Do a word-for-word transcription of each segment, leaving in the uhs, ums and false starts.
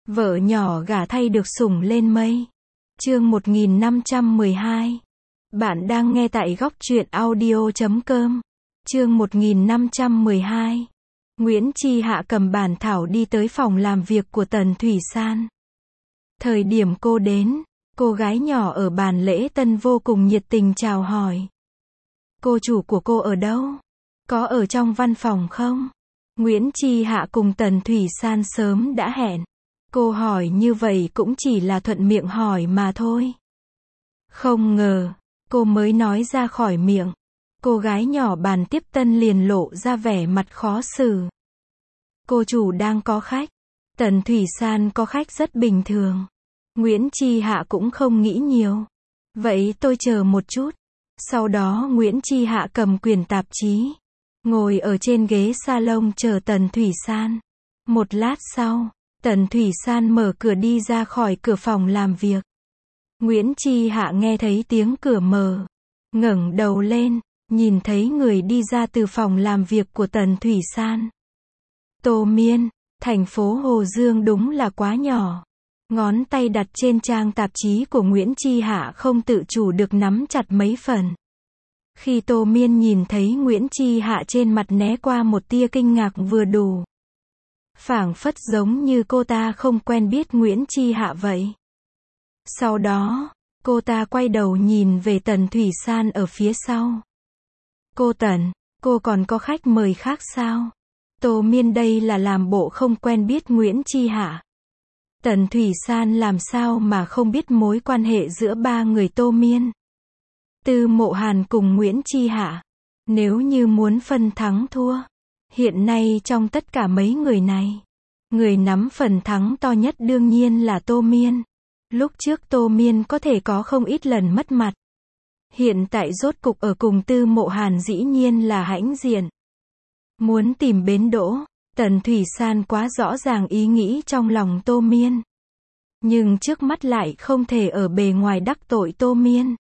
Vợ nhỏ gả thay được sủng lên mây. Chương một nghìn năm trăm mười hai. Bạn đang nghe tại góc truyện audio chấm com. Chương một nghìn năm trăm mười hai. Nguyễn Chi Hạ cầm bản thảo đi tới phòng làm việc của Tần Thủy San. Thời điểm cô đến, cô gái nhỏ ở bàn lễ tân vô cùng nhiệt tình chào hỏi. Cô chủ của cô ở đâu? Có ở trong văn phòng không? Nguyễn Chi Hạ cùng Tần Thủy San sớm đã hẹn. Cô hỏi như vậy cũng chỉ là thuận miệng hỏi mà thôi. Không ngờ, cô mới nói ra khỏi miệng. Cô gái nhỏ bàn tiếp tân liền lộ ra vẻ mặt khó xử. Cô chủ đang có khách. Tần Thủy San có khách rất bình thường. Nguyễn Chi Hạ cũng không nghĩ nhiều. Vậy tôi chờ một chút. Sau đó Nguyễn Chi Hạ cầm quyển tạp chí. Ngồi ở trên ghế salon chờ Tần Thủy San. Một lát sau, Tần Thủy San mở cửa đi ra khỏi cửa phòng làm việc. Nguyễn Chi Hạ nghe thấy tiếng cửa mở. Ngẩng đầu lên, nhìn thấy người đi ra từ phòng làm việc của Tần Thủy San. Tô Miên, thành phố Hồ Dương đúng là quá nhỏ. Ngón tay đặt trên trang tạp chí của Nguyễn Chi Hạ không tự chủ được nắm chặt mấy phần. Khi Tô Miên nhìn thấy Nguyễn Chi Hạ trên mặt né qua một tia kinh ngạc vừa đủ. Phảng phất giống như cô ta không quen biết Nguyễn Chi Hạ vậy. Sau đó, cô ta quay đầu nhìn về Tần Thủy San ở phía sau. Cô Tần, cô còn có khách mời khác sao? Tô Miên đây là làm bộ không quen biết Nguyễn Chi Hạ. Tần Thủy San làm sao mà không biết mối quan hệ giữa ba người Tô Miên. Tư Mộ Hàn cùng Nguyễn Chi Hạ. Nếu như muốn phân thắng thua. Hiện nay trong tất cả mấy người này, người nắm phần thắng to nhất đương nhiên là Tô Miên. Lúc trước Tô Miên có thể có không ít lần mất mặt. Hiện tại rốt cục ở cùng Tư Mộ Hàn dĩ nhiên là hãnh diện. Muốn tìm bến đỗ, Tần Thủy San quá rõ ràng ý nghĩ trong lòng Tô Miên. Nhưng trước mắt lại không thể ở bề ngoài đắc tội Tô Miên.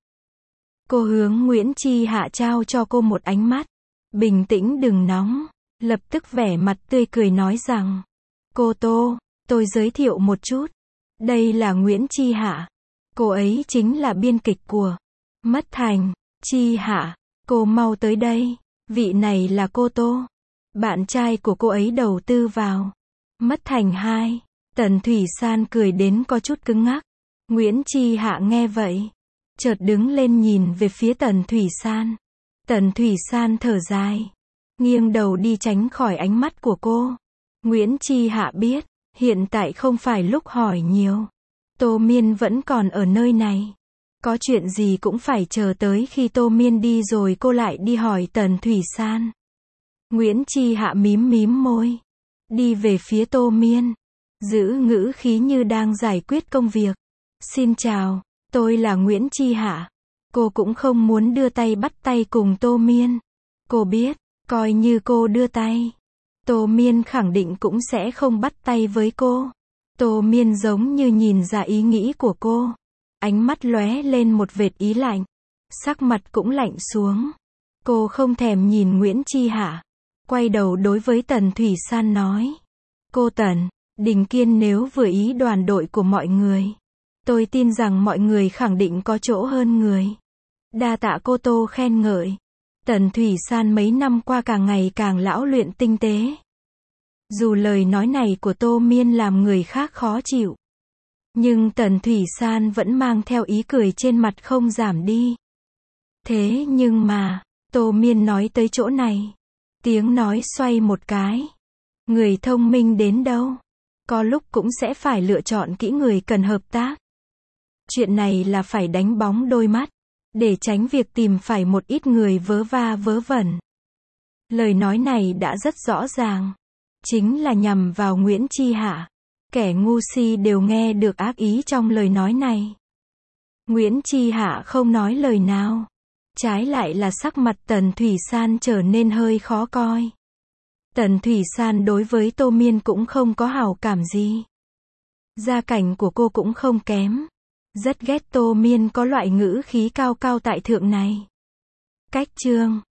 Cô hướng Nguyễn Chi Hạ trao cho cô một ánh mắt. Bình tĩnh đừng nóng. Lập tức vẻ mặt tươi cười nói rằng. Cô Tô, tôi giới thiệu một chút. Đây là Nguyễn Chi Hạ. Cô ấy chính là biên kịch của Mất Thành. Chi Hạ, cô mau tới đây. Vị này là cô Tô. Bạn trai của cô ấy đầu tư vào Mất Thành hai. Tần Thủy San cười đến có chút cứng ngắc. Nguyễn Chi Hạ nghe vậy, chợt đứng lên nhìn về phía Tần Thủy San. Tần Thủy San thở dài, nghiêng đầu đi tránh khỏi ánh mắt của cô. Nguyễn Chi Hạ biết, hiện tại không phải lúc hỏi nhiều. Tô Miên vẫn còn ở nơi này. Có chuyện gì cũng phải chờ tới khi Tô Miên đi rồi cô lại đi hỏi Tần Thủy San. Nguyễn Chi Hạ mím mím môi, đi về phía Tô Miên, giữ ngữ khí như đang giải quyết công việc. Xin chào, tôi là Nguyễn Chi Hạ. Cô cũng không muốn đưa tay bắt tay cùng Tô Miên. Cô biết, coi như cô đưa tay, Tô Miên khẳng định cũng sẽ không bắt tay với cô. Tô Miên giống như nhìn ra ý nghĩ của cô. Ánh mắt lóe lên một vệt ý lạnh. Sắc mặt cũng lạnh xuống. Cô không thèm nhìn Nguyễn Chi Hạ. Quay đầu đối với Tần Thủy San nói. Cô Tần, Đình Kiên nếu vừa ý đoàn đội của mọi người. Tôi tin rằng mọi người khẳng định có chỗ hơn người. Đa tạ cô Tô khen ngợi. Tần Thủy San mấy năm qua càng ngày càng lão luyện tinh tế. Dù lời nói này của Tô Miên làm người khác khó chịu. Nhưng Tần Thủy San vẫn mang theo ý cười trên mặt không giảm đi. Thế nhưng mà, Tô Miên nói tới chỗ này. Tiếng nói xoay một cái. Người thông minh đến đâu, có lúc cũng sẽ phải lựa chọn kỹ người cần hợp tác. Chuyện này là phải đánh bóng đôi mắt, để tránh việc tìm phải một ít người vớ va vớ vẩn. Lời nói này đã rất rõ ràng. Chính là nhằm vào Nguyễn Chi Hạ. Kẻ ngu si đều nghe được ác ý trong lời nói này. Nguyễn Chi Hạ không nói lời nào. Trái lại là sắc mặt Tần Thủy San trở nên hơi khó coi. Tần Thủy San đối với Tô Miên cũng không có hảo cảm gì. Gia cảnh của cô cũng không kém. Rất ghét Tô Miên có loại ngữ khí cao cao tại thượng này. Cách chương